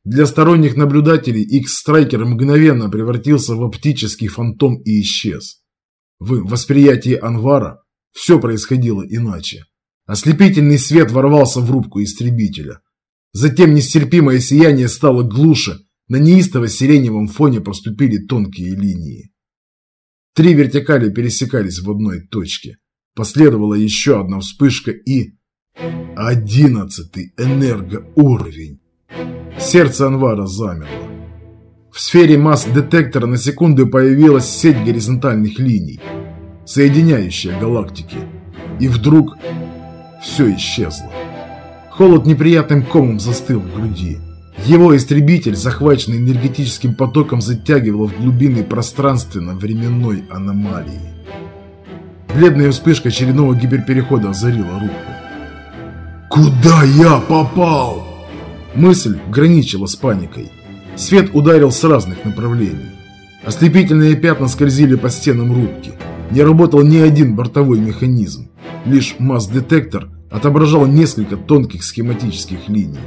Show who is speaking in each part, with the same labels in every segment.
Speaker 1: Для сторонних наблюдателей X-Striker мгновенно превратился в оптический фантом и исчез. В восприятии Анвара все происходило иначе. Ослепительный свет ворвался в рубку истребителя. Затем нестерпимое сияние стало глуше, на неистово-сиреневом фоне проступили тонкие линии. 3 вертикали пересекались в одной точке. Последовала еще одна вспышка и... 11-й энергоуровень. Сердце Анвара замерло. В сфере масс-детектора на секунду появилась сеть горизонтальных линий, соединяющая галактики. И вдруг все исчезло. Холод неприятным комом застыл в груди. Его истребитель, захваченный энергетическим потоком, затягивало в глубины пространственно-временной аномалии. Бледная вспышка очередного гиперперехода озарила руку. «Куда я попал?» Мысль граничила с паникой. Свет ударил с разных направлений. Ослепительные пятна скользили по стенам рубки. Не работал ни один бортовой механизм. Лишь масс-детектор отображал несколько тонких схематических линий.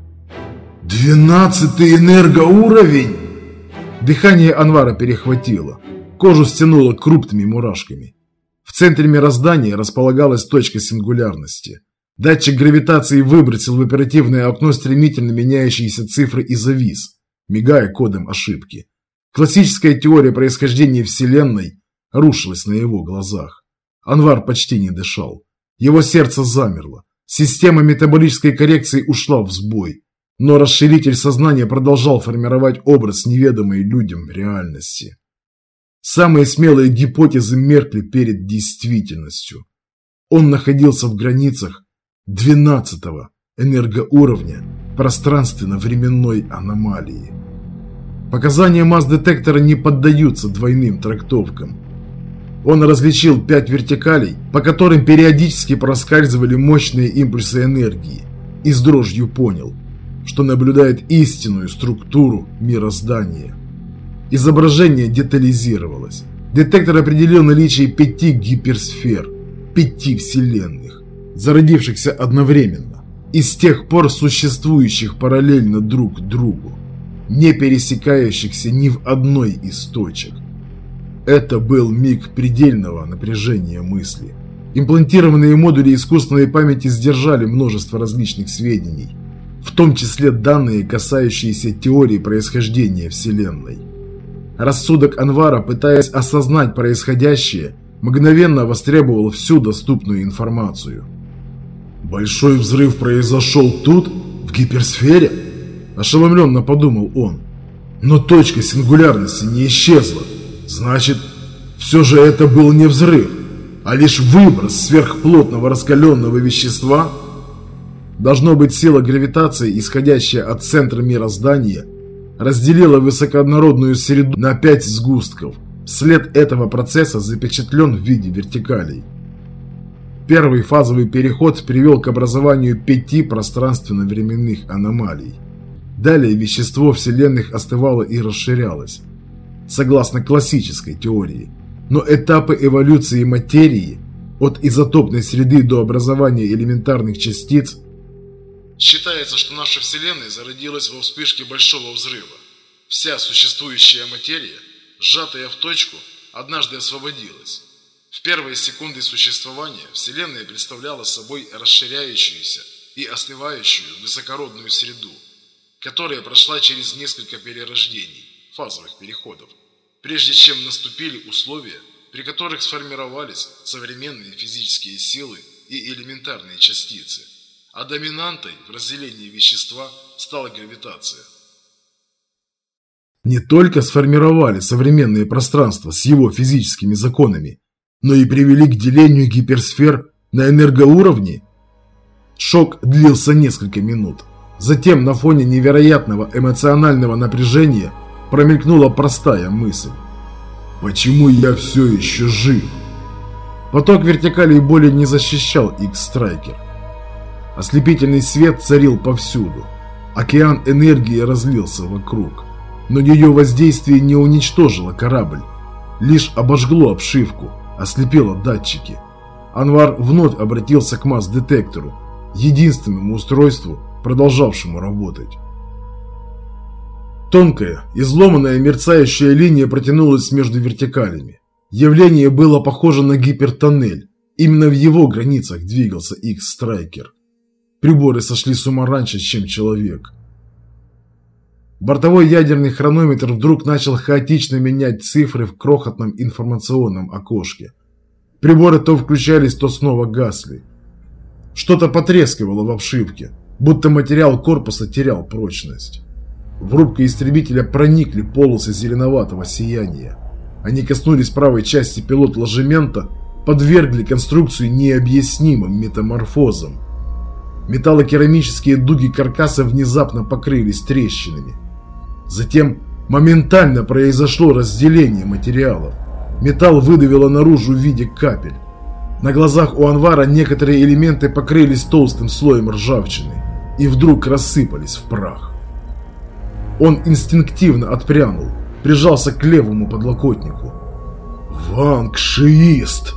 Speaker 1: 12-й энергоуровень! Дыхание Анвара перехватило. Кожу стянуло крупными мурашками. В центре мироздания располагалась точка сингулярности. Датчик гравитации выбросил в оперативное окно стремительно меняющиеся цифры и завис, мигая кодом ошибки. Классическая теория происхождения Вселенной рушилась на его глазах. Анвар почти не дышал. Его сердце замерло. Система метаболической коррекции ушла в сбой. Но расширитель сознания продолжал формировать образ неведомой людям реальности. Самые смелые гипотезы меркли перед действительностью. Он находился в границах 12-го энергоуровня пространственно-временной аномалии. Показания масс-детектора не поддаются двойным трактовкам. Он различил 5 вертикалей, по которым периодически проскальзывали мощные импульсы энергии, и с дрожью понял, что наблюдает истинную структуру мироздания. Изображение детализировалось. Детектор определил наличие 5 гиперсфер, 5 вселенных, зародившихся одновременно, и с тех пор существующих параллельно друг другу, не пересекающихся ни в одной из точек. Это был миг предельного напряжения мысли. Имплантированные модули искусственной памяти сдержали множество различных сведений, в том числе данные, касающиеся теории происхождения Вселенной. Рассудок Анвара, пытаясь осознать происходящее, мгновенно востребовал всю доступную информацию. «Большой взрыв произошел тут, в гиперсфере?» – ошеломленно подумал он. «Но точка сингулярности не исчезла. Значит, все же это был не взрыв, а лишь выброс сверхплотного раскаленного вещества?» Должно быть, сила гравитации, исходящая от центра мироздания, разделила высокооднородную среду на 5 сгустков. След этого процесса запечатлен в виде вертикалей. Первый фазовый переход привел к образованию 5 пространственно-временных аномалий. Далее вещество вселенных остывало и расширялось, согласно классической теории. Но этапы эволюции материи, от изотопной среды до образования элементарных частиц. Считается, что наша Вселенная зародилась во вспышке Большого взрыва. Вся существующая материя, сжатая в точку, однажды освободилась. В первые секунды существования Вселенная представляла собой расширяющуюся и остывающую высокородную среду, которая прошла через несколько перерождений, фазовых переходов, прежде чем наступили условия, при которых сформировались современные физические силы и элементарные частицы, а доминантой в разделении вещества стала гравитация. Не только сформировали современное пространство с его физическими законами, но и привели к делению гиперсфер на энергоуровне. Шок длился несколько минут. Затем на фоне невероятного эмоционального напряжения промелькнула простая мысль. Почему я все еще жив? Поток вертикалей более не защищал X-Striker. Ослепительный свет царил повсюду. Океан энергии разлился вокруг. Но ее воздействие не уничтожило корабль, лишь обожгло обшивку, ослепило датчики. Анвар вновь обратился к масс-детектору, единственному устройству, продолжавшему работать. Тонкая, изломанная, мерцающая линия протянулась между вертикалями. Явление было похоже на гипертоннель. Именно в его границах двигался X-Striker. Приборы сошли с ума раньше, чем человек. Бортовой ядерный хронометр вдруг начал хаотично менять цифры в крохотном информационном окошке. Приборы то включались, то снова гасли. Что-то потрескивало в обшивке, будто материал корпуса терял прочность. В рубку истребителя проникли полосы зеленоватого сияния. Они коснулись правой части пилот-ложемента, подвергли конструкцию необъяснимым метаморфозам. Металлокерамические дуги каркаса внезапно покрылись трещинами. Затем моментально произошло разделение материалов. Металл выдавило наружу в виде капель. На глазах у Анвара некоторые элементы покрылись толстым слоем ржавчины и вдруг рассыпались в прах. Он инстинктивно отпрянул, прижался к левому подлокотнику. Вангшиист!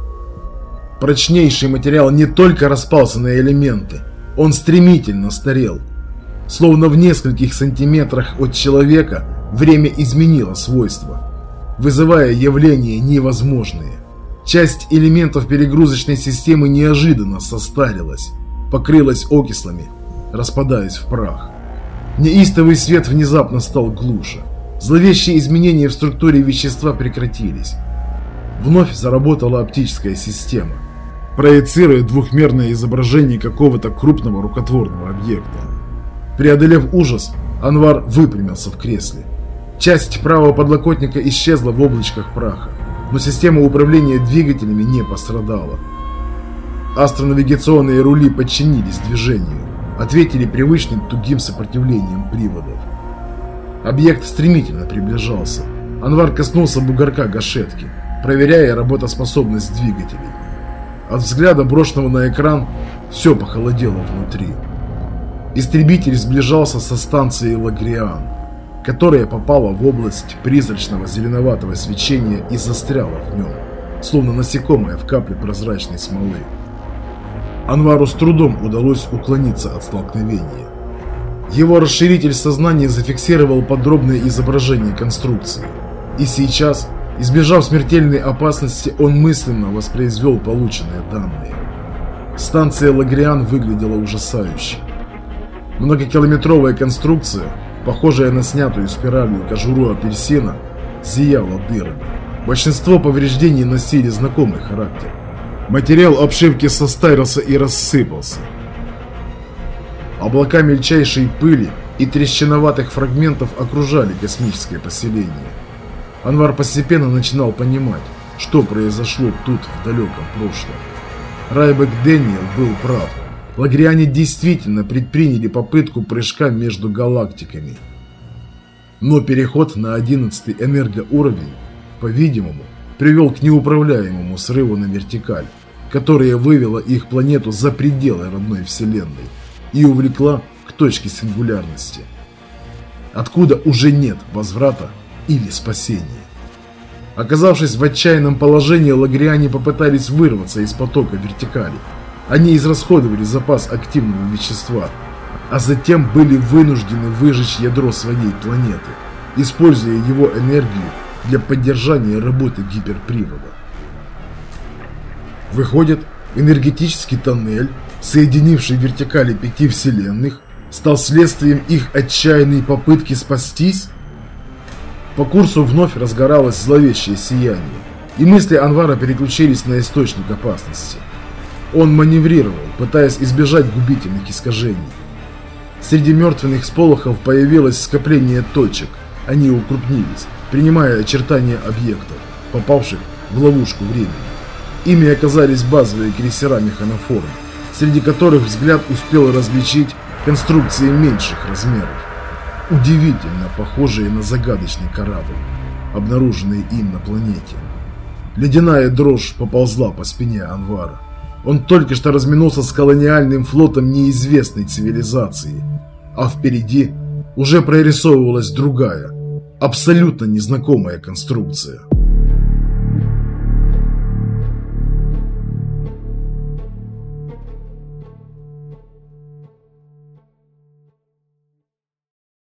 Speaker 1: Прочнейший материал не только распался на элементы, он стремительно старел. Словно в нескольких сантиметрах от человека время изменило свойства, вызывая явления невозможные. Часть элементов перегрузочной системы неожиданно состарилась, покрылась окислами, распадаясь в прах. Неистовый свет внезапно стал глуше. Зловещие изменения в структуре вещества прекратились. Вновь заработала оптическая система, проецируя двухмерное изображение какого-то крупного рукотворного объекта. Преодолев ужас, Анвар выпрямился в кресле. Часть правого подлокотника исчезла в облачках праха, но система управления двигателями не пострадала. Астронавигационные рули подчинились движению, ответили привычным тугим сопротивлением приводов. Объект стремительно приближался. Анвар коснулся бугорка гашетки, проверяя работоспособность двигателей. От взгляда, брошенного на экран, все похолодело внутри. Истребитель сближался со станцией Лагриан, которая попала в область призрачного зеленоватого свечения и застряла в нем, словно насекомое в капле прозрачной смолы. Анвару с трудом удалось уклониться от столкновения. Его расширитель сознания зафиксировал подробное изображение конструкции, и сейчас, избежав смертельной опасности, он мысленно воспроизвел полученные данные. Станция Лагриан выглядела ужасающе. Многокилометровая конструкция, похожая на снятую спиралью кожуру апельсина, зияла дырами. Большинство повреждений носили знакомый характер. Материал обшивки состарился и рассыпался. Облака мельчайшей пыли и трещиноватых фрагментов окружали космическое поселение. Анвар постепенно начинал понимать, что произошло тут в далеком прошлом. Райбек Дэниел был прав. Лагриане действительно предприняли попытку прыжка между галактиками. Но переход на 11-й энергоуровень, по-видимому, привел к неуправляемому срыву на вертикаль, которая вывела их планету за пределы родной Вселенной и увлекла к точке сингулярности, откуда уже нет возврата или спасения. Оказавшись в отчаянном положении, лагриане попытались вырваться из потока вертикали. Они израсходовали запас активного вещества, а затем были вынуждены выжечь ядро своей планеты, используя его энергию для поддержания работы гиперпривода. Выходит, энергетический тоннель, соединивший вертикали 5 вселенных, стал следствием их отчаянной попытки спастись? По курсу вновь разгоралось зловещее сияние, и мысли Анвара переключились на источник опасности. Он маневрировал, пытаясь избежать губительных искажений. Среди мертвенных сполохов появилось скопление точек. Они укрупнились, принимая очертания объектов, попавших в ловушку времени. Ими оказались базовые крейсера механоформ, среди которых взгляд успел различить конструкции меньших размеров, удивительно похожие на загадочный корабль, обнаруженный им на планете. Ледяная дрожь поползла по спине Анвара. Он только что разминулся с колониальным флотом неизвестной цивилизации, а впереди уже прорисовывалась другая, абсолютно незнакомая конструкция.